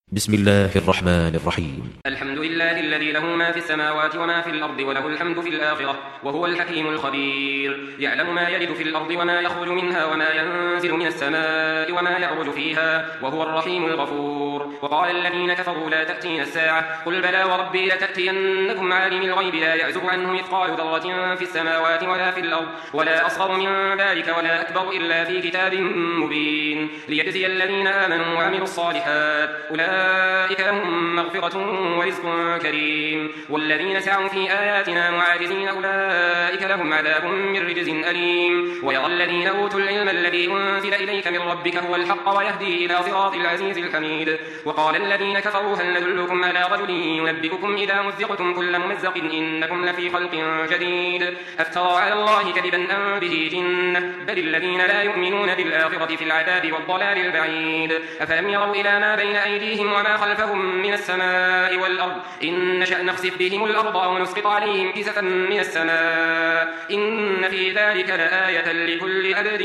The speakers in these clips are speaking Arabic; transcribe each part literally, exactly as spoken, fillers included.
بسم الله الرحمن الرحيم. الحمد لله الذي له ما في السماوات وما في الأرض وله الحمد في الآخرة وهو الحكيم الخبير. يعلم ما يلد في الأرض وما يخرج منها وما ينزل من السماء وما يعرج فيها وهو الرحيم الغفور. وقال الذين كفروا لا تأتينا الساعة قل بلى وربي لتأتينكم عالم الغيب لا يعزب عنه مثقال ذرة في السماوات ولا في الأرض ولا أصغر من ذلك ولا أكبر إلا في كتاب مبين ليجزي الذين آمنوا وعملوا الصالحات أولئك لهم مغفرة ورزق كريم. والذين سعوا في آياتنا معاجزين أولئك لهم عذاب من رجز أليم. ويرى الذين أوتوا العلم الذي أنزل إليك من ربك هو الحق ويهدي إلى صراط العزيز الحميد. وقال الذين كفروا هل ندلكم على رجل ينبئكم إذا مزقتم كل ممزق إنكم لفي خلق جديد أفترى على الله كذبا أم به جنة بل الذين لا يؤمنون بالآخرة في العذاب والضلال البعيد. أفلم يروا إلى ما بين أيديهم وما خلفهم من السماء والأرض إن نشأ نخسف بهم الأرض أو نسقط عليهم كسفا من السماء إن في ذلك لآية لكل عبد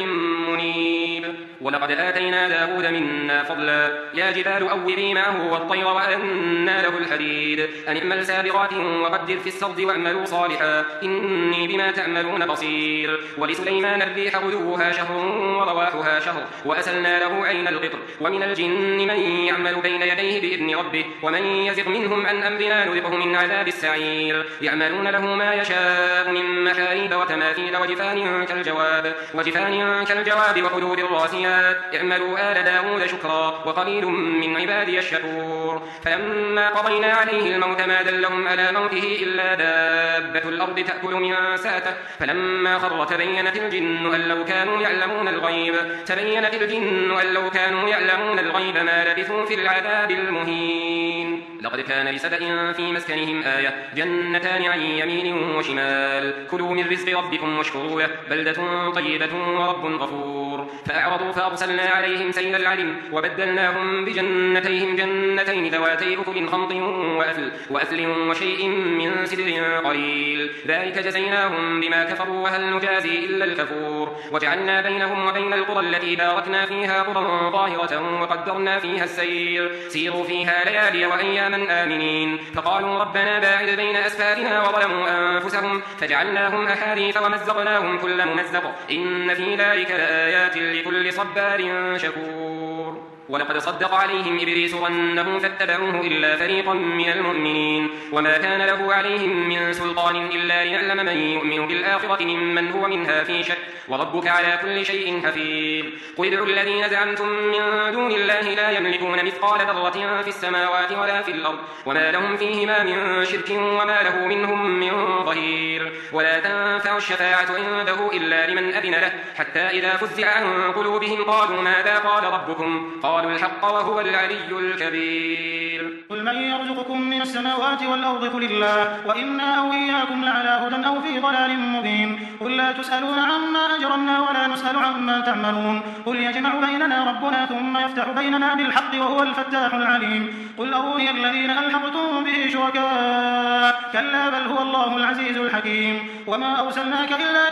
منيب. ولقد آتينا داود منا فضلا يا جبال أوبي معه والطير وأنا له الحديد أن اعمل سابغات وقدر في السرد واعملوا صالحا إني بما تعملون بصير. ولسليمان الريح غدوها شهر ورواحها شهر وأسلنا له عين القطر. ومن الجن من يعمل بين يديه بإذن ربه ومن يزغ منهم عن أمرنا نذقه من عذاب السعير. يعملون له ما يشاء من محاريب وتماثيل وجفان كالجواب وجفان كالجواب وقدور الراسيات اعملوا آل داود شكرا وقليل من عبادي الشكور. فلما قضينا عليه الموت ما دلهم على موته إلا دابة الأرض تأكل من ساته فلما خر تبينت الجن أن لو كانوا يعلمون الغيب تبينت الجن أن لو كانوا يعلمون الغيب ما لبثوا في العذاب المهين. لقد كان لسبأ في مسكنهم آية جنتان عن يمين وشمال كلوا من رزق ربكم واشكروا له بلدة طيبة ورب غفور. فأعرضوا فأرسلنا عليهم سيل العلم وبدلناهم بجنتيهم جنتين ذواتي أكل خمط وأثل, وأثل وشيء من سدر قليل ذلك جزيناهم بما كفروا وهل نجازي إلا الكفور. وجعلنا بينهم وبين القرى التي باركنا فيها قرى ظاهرة وقدرنا فيها السير سيروا فيها ليالي وأياما آمنين. فقالوا ربنا باعد بين أسفارنا وظلموا أنفسهم فجعلناهم أحاديث ومزقناهم كل ممزق إن في ذلك لآيات لكل صبار شكور. ولقد صدق عليهم إبليس ظنه فاتبعوه إلا فريقا من المؤمنين وما كان له عليهم من سلطان إلا ليعلم من يؤمن بالآخرة ممن هو منها في شك وربك على كل شيء حفيظ. قل ادعوا الذين زعمتم من دون الله لا يملكون مثقال ذرة في السماوات ولا في الأرض وما لهم فيهما من شرك وما له منهم من ظهير. ولا تنفع الشفاعة عنده إلا لمن أذن له حتى إذا فزع عن قلوبهم قالوا ماذا قال ربكم قالوا الحق وهو العلي الكبير. قل من يرزقكم من السماوات والأرض قل الله وإنا أو إياكم لعلى هدى أو في ضلال مبين. قل لا تسألون عما أجرمنا ولا نسأل عما تعملون. قل يجمع بيننا ربنا ثم يفتح بيننا بالحق وهو الفتاح العليم. قل أروني الذين ألحقتم به شركاء كلا بل هو الله العزيز الحكيم. وما أرسلناك إلا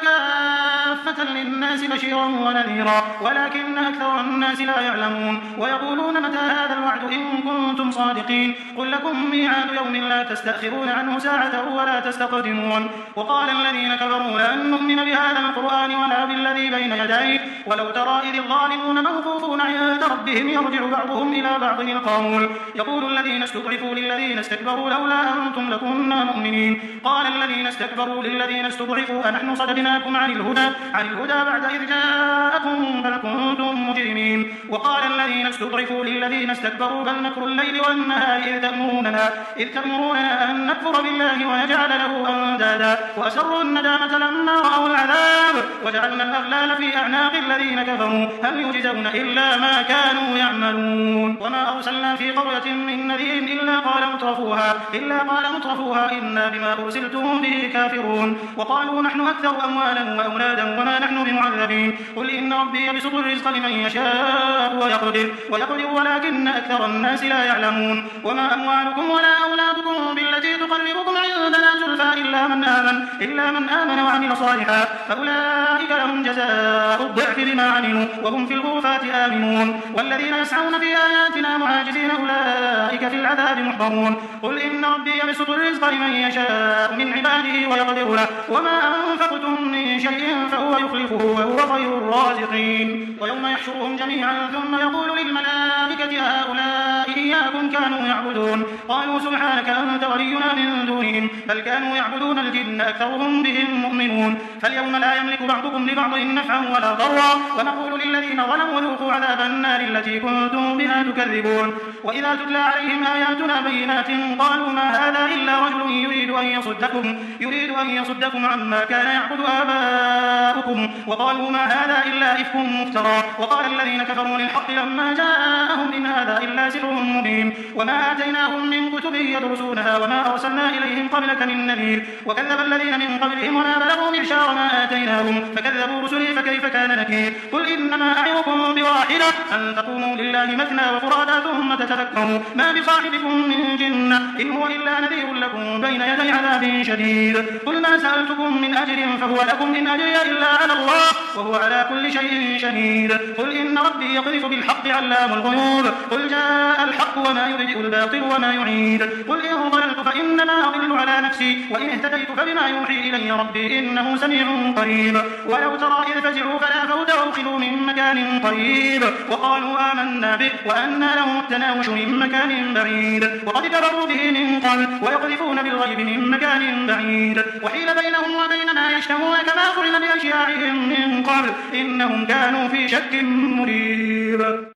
كافة للناس بشيرا ونذيرا ولكن أكثر الناس لا يعلمون. ويقولون متى هذا الوعد إن كنتم صادقين قل لكم ميعاد يوم لا تستأخرون عنه ساعة ولا تستقدمون. وقال الذين كفروا لن نؤمن بهذا القرآن ولا بالذي بين يديه ولو ترى إذ الظالمون موقوفون عند ربهم يرجع بعضهم إلى بعض القول يقول الذين استضعفوا للذين استكبروا لولا أنتم لكنا مؤمنين. قال الذين استكبروا للذين استضعفوا أنحن صددناكم عن الهدى عن الهدى بعد إذ جاءكم بل كنتم مجرمين. وقال الذين استضعفوا للذين استكبروا بل مكر الليل والنهار إذ تأمروننا إذ تأمروننا أن نكفر بالله ونجعل له أندادا وأسروا الندامة لما رأوا العذاب وجعلنا الأغلال في أعناق الذين كفروا هل يجزون إلا ما كانوا يعملون. وما أرسلنا في قرية من نذير إلا قال مترفوها إلا قال مترفوها إنا بما أرسلتم به كافرون. وقالوا نحن أكثر أموالا وأولادا وما نحن بمعذبين. قل إن ربي يبسط الرزق لمن يشاء ويقدر ويقدر ولكن أكثر الناس لا يعلمون. وما أموالكم ولا أولادكم بالتي تقربكم عندنا زلفى إلا من آمن إلا من آمن وعمل صالحا فأولئك لهم جزاء الضعف بما عملوا وهم في الغرفات آمنون. والذين يسعون في آياتنا معاجزين أولئك أولئك في العذاب محضرون قل إن ربي يبسط الرزق لمن يشاء من عباده ويقدر له وما أنفقتم من شيء فهو يخلفه وهو خير الرازقين ويوم يحشرهم جميعا ثم يقول للملائكة هؤلاء إياكم كانوا يعبدون قالوا سبحانك أنت ولينا من دونهم بل كانوا يعبدون الجن أكثرهم بهم مؤمنون فاليوم لا يملك بعضكم لبعض نفعا ولا ضرا ونقول للذين ظلموا ذوقوا عذاب النار التي كنتم بها تكذبون وإذا تتلى عليهم آياتنا بينات قالوا ما هذا إلا رجل يريد أن يصدكم يريد أن يصدكم عما كان يعبد آباؤكم وقالوا ما هذا إلا إفك مفترى وقال الذين كفروا للحق لما جاءهم إن هذا إلا سحر مبين وما آتيناهم من كتب يدرسونها وما أرسلنا إليهم قبلك من نذير وكذب الذين من قبلهم وما بلغوا معشار ما آتيناهم فكذبوا رسلي فكيف كان نكير قل إنما أعظكم بواحدة أن تقوموا لله مثنى وفرادى ثم تتفكروا ما بصاحبكم من جنة إن هو إلا نذير لكم بين يدي عذاب شديد قل ما سألتكم من أجر فهو لكم إن أجري إلا على الله وهو على كل شيء شهيد قل إن ربي يقذف بالحق علام الغيوب قل جاء الحق وما يبدئ الباطل وما يعيد قل إن ضللت فإنما أضل على نفسي وإن اهتديت فبما يوحي إلي ربي إنه سميع قريب ولو ترى إذ فزعوا فلا فوت وأخذوا من مكان قريب وقالوا آمنا به وأنى لهم التناوش من مكان بعيد وقد كفروا به من قبل ويقذفون بالغيب من مكان بعيد وحيل بينهم وبين ما يشتهون كما فعل بأشياعهم من قبل إنهم كانوا في شك مريب.